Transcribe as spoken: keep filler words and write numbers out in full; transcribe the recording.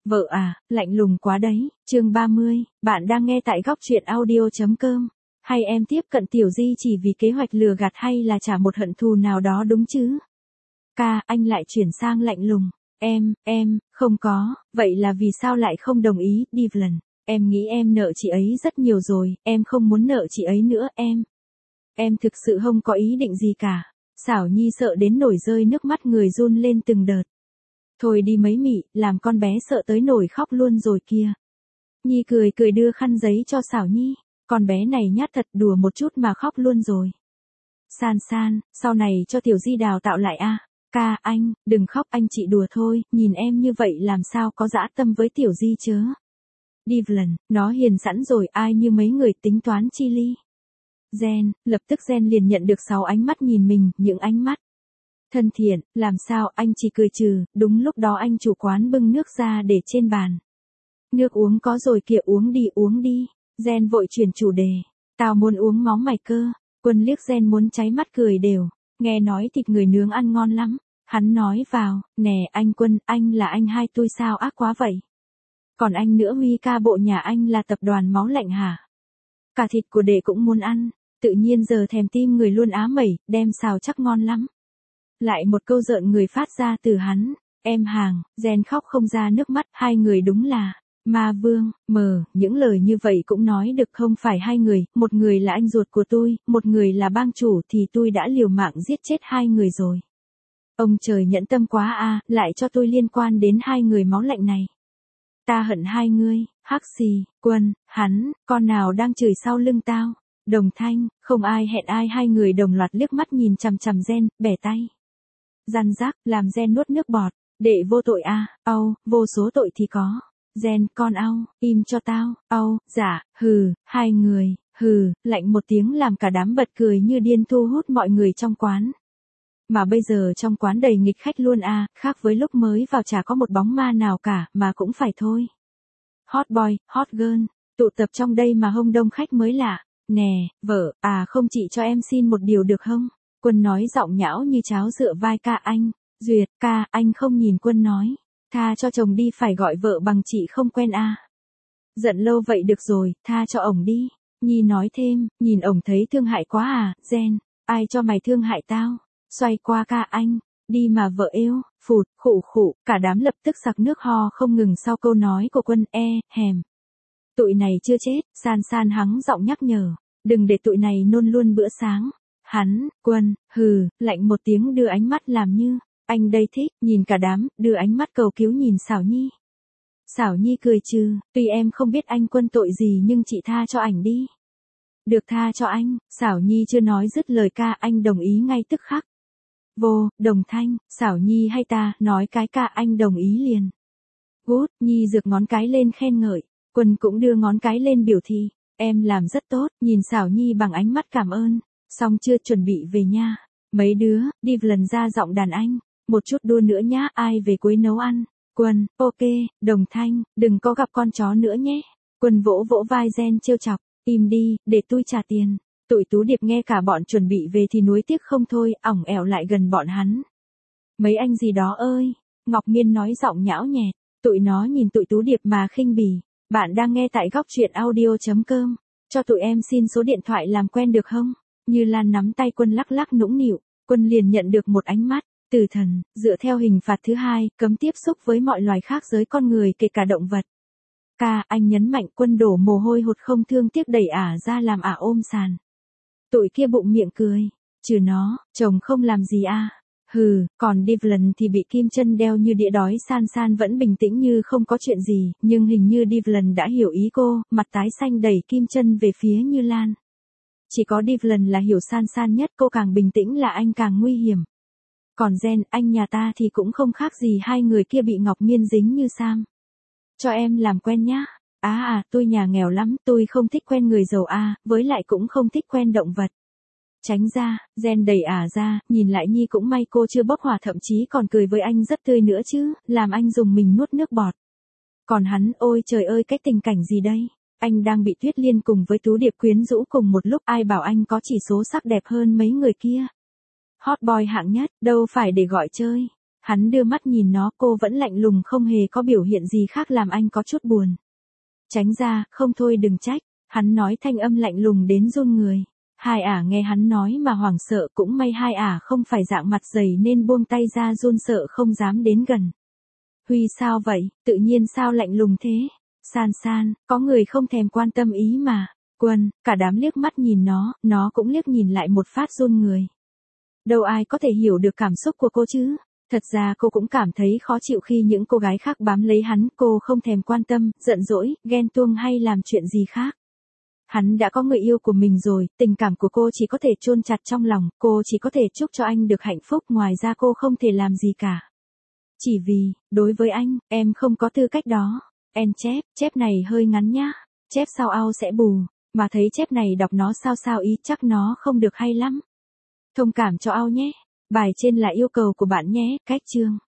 Vợ à, lạnh lùng quá đấy. Chương ba mươi, bạn đang nghe tại góc truyện audio chấm com. Hay em tiếp cận Tiểu Di chỉ vì kế hoạch lừa gạt hay là trả một hận thù nào đó đúng chứ? Ca, anh lại chuyển sang lạnh lùng. Em, em, không có, vậy là vì sao lại không đồng ý, Devlin? Em nghĩ em nợ chị ấy rất nhiều rồi, em không muốn nợ chị ấy nữa, em. Em thực sự không có ý định gì cả. Xảo Nhi sợ đến nổi rơi nước mắt, người run lên từng đợt. Thôi đi mấy mị, làm con bé sợ tới nổi khóc luôn rồi kìa. Nhi cười cười đưa khăn giấy cho Xảo Nhi. Con bé này nhát thật, đùa một chút mà khóc luôn rồi. San San, sau này cho Tiểu Di đào tạo lại a. Ca, anh, đừng khóc, anh chị đùa thôi, nhìn em như vậy làm sao có dã tâm với Tiểu Di chớ. Devlin, nó hiền sẵn rồi, ai như mấy người tính toán chi ly. Jen, lập tức Jen liền nhận được sáu ánh mắt nhìn mình, những ánh mắt thân thiện, làm sao, anh chỉ cười trừ, đúng lúc đó anh chủ quán bưng nước ra để trên bàn. Nước uống có rồi kìa, uống đi uống đi. Jen vội chuyển chủ đề. Tao muốn uống máu mày cơ. Quân liếc Jen muốn cháy mắt cười đều. Nghe nói thịt người nướng ăn ngon lắm. Hắn nói vào, nè anh Quân, anh là anh hai tôi sao ác quá vậy. Còn anh nữa, Huy ca, bộ nhà anh là tập đoàn máu lạnh hả? Cả thịt của đệ cũng muốn ăn. Tự nhiên giờ thèm tim người luôn á mẩy, đem xào chắc ngon lắm. Lại một câu rợn người phát ra từ hắn. Em hàng, Jen khóc không ra nước mắt, hai người đúng là ma vương, mờ, những lời như vậy cũng nói được không phải hai người, một người là anh ruột của tôi, một người là bang chủ thì tôi đã liều mạng giết chết hai người rồi. Ông trời nhẫn tâm quá a, lại cho tôi liên quan đến hai người máu lạnh này. Ta hận hai ngươi, Hắc Xì, Quân, hắn, con nào đang chửi sau lưng tao? Đồng Thanh, không ai hẹn ai, hai người đồng loạt liếc mắt nhìn chằm chằm Jen, bẻ tay. Răn rắc, làm Jen nuốt nước bọt. Đệ vô tội a, au, vô số tội thì có. Jen, con au, im cho tao, au, dạ, hừ, hai người, hừ, lạnh một tiếng làm cả đám bật cười như điên, thu hút mọi người trong quán. Mà bây giờ trong quán đầy nghịch khách luôn a, khác với lúc mới vào chả có một bóng ma nào cả, mà cũng phải thôi. Hot boy, hot girl, tụ tập trong đây mà hông đông khách mới lạ. Nè, vợ, à không, chị cho em xin một điều được không? Quân nói giọng nhão như cháo dựa vai. Ca, anh. Duyệt, ca, anh không nhìn Quân nói. Tha cho chồng đi, phải gọi vợ bằng chị không quen a. Giận lâu vậy được rồi, tha cho ổng đi. Nhi nói thêm, nhìn ổng thấy thương hại quá à, Jen, ai cho mày thương hại tao? Xoay qua. Ca, anh. Đi mà vợ yêu, phụt, khụ khụ, cả đám lập tức sặc nước ho không ngừng sau câu nói của Quân. E, hèm. Tụi này chưa chết, San San hắng giọng nhắc nhở. Đừng để tụi này nôn luôn bữa sáng. Hắn, Quân, hừ, lạnh một tiếng đưa ánh mắt làm như, anh đây thích, nhìn cả đám, đưa ánh mắt cầu cứu nhìn Xảo Nhi. Xảo Nhi cười trừ, tuy em không biết anh Quân tội gì nhưng chị tha cho ảnh đi. Được, tha cho anh. Xảo Nhi chưa nói dứt lời. Ca, anh đồng ý ngay tức khắc. Vô, Đồng Thanh, Xảo Nhi hay ta, nói cái. Ca, anh đồng ý liền. Good, Nhi giược ngón cái lên khen ngợi. Quân cũng đưa ngón cái lên biểu thị, em làm rất tốt, nhìn Xảo Nhi bằng ánh mắt cảm ơn. Xong chưa, chuẩn bị về nha. Mấy đứa, đi lần ra giọng đàn anh. Một chút đua nữa nhá, ai về cuối nấu ăn. Quân, ok, Đồng Thanh, đừng có gặp con chó nữa nhé. Quân vỗ vỗ vai Jen trêu chọc, im đi, để tôi trả tiền. Tụi Tú Điệp nghe cả bọn chuẩn bị về thì nuối tiếc không thôi, ỏng ẻo lại gần bọn hắn. Mấy anh gì đó ơi, Ngọc Miên nói giọng nhão nhẹt, tụi nó nhìn tụi Tú Điệp mà khinh bỉ. Bạn đang nghe tại góc truyện audio chấm com. Cho tụi em xin số điện thoại làm quen được không? Như Lan nắm tay Quân lắc lắc nũng nịu, Quân liền nhận được một ánh mắt. Tử thần, dựa theo hình phạt thứ hai, cấm tiếp xúc với mọi loài khác giới con người kể cả động vật. Ca, anh nhấn mạnh. Quân đổ mồ hôi hột không thương tiếc đẩy ả ra làm ả ôm sàn. Tụi kia bụng miệng cười. Trừ nó, chồng không làm gì a. Hừ, còn Devlin thì bị kim chân đeo như đĩa đói. San San vẫn bình tĩnh như không có chuyện gì, nhưng hình như Devlin đã hiểu ý cô, mặt tái xanh đẩy kim chân về phía Như Lan. Chỉ có Devlin là hiểu San San nhất, cô càng bình tĩnh là anh càng nguy hiểm. Còn Jen, anh nhà ta thì cũng không khác gì hai người kia bị Ngọc Miên dính như Sam. Cho em làm quen nhá. Á à, à, tôi nhà nghèo lắm, tôi không thích quen người giàu a, à, với lại cũng không thích quen động vật. Tránh ra, Jen đẩy ả ra, nhìn lại Nhi cũng may cô chưa bốc hỏa, thậm chí còn cười với anh rất tươi nữa chứ, làm anh dùng mình nuốt nước bọt. Còn hắn, ôi trời ơi, cái tình cảnh gì đây? Anh đang bị Tuyết Liên cùng với Tú Điệp quyến rũ cùng một lúc, ai bảo anh có chỉ số sắc đẹp hơn mấy người kia. Hot boy hạng nhất, đâu phải để gọi chơi. Hắn đưa mắt nhìn nó, cô vẫn lạnh lùng không hề có biểu hiện gì khác làm anh có chút buồn. Tránh ra, không thôi đừng trách. Hắn nói thanh âm lạnh lùng đến run người. Hai ả nghe hắn nói mà hoảng sợ, cũng may hai ả không phải dạng mặt dày nên buông tay ra run sợ không dám đến gần. Huy sao vậy, tự nhiên sao lạnh lùng thế? San San, có người không thèm quan tâm ý mà. Quân, cả đám liếc mắt nhìn nó, nó cũng liếc nhìn lại một phát run người. Đâu ai có thể hiểu được cảm xúc của cô chứ? Thật ra cô cũng cảm thấy khó chịu khi những cô gái khác bám lấy hắn, cô không thèm quan tâm, giận dỗi, ghen tuông hay làm chuyện gì khác. Hắn đã có người yêu của mình rồi, tình cảm của cô chỉ có thể chôn chặt trong lòng, cô chỉ có thể chúc cho anh được hạnh phúc, ngoài ra cô không thể làm gì cả. Chỉ vì, đối với anh, em không có tư cách đó. En chép, chép này hơi ngắn nhá. Chép sau ao sẽ bù, mà thấy chép này đọc nó sao sao ý chắc nó không được hay lắm. Thông cảm cho ao nhé. Bài trên là yêu cầu của bạn nhé, cách chương.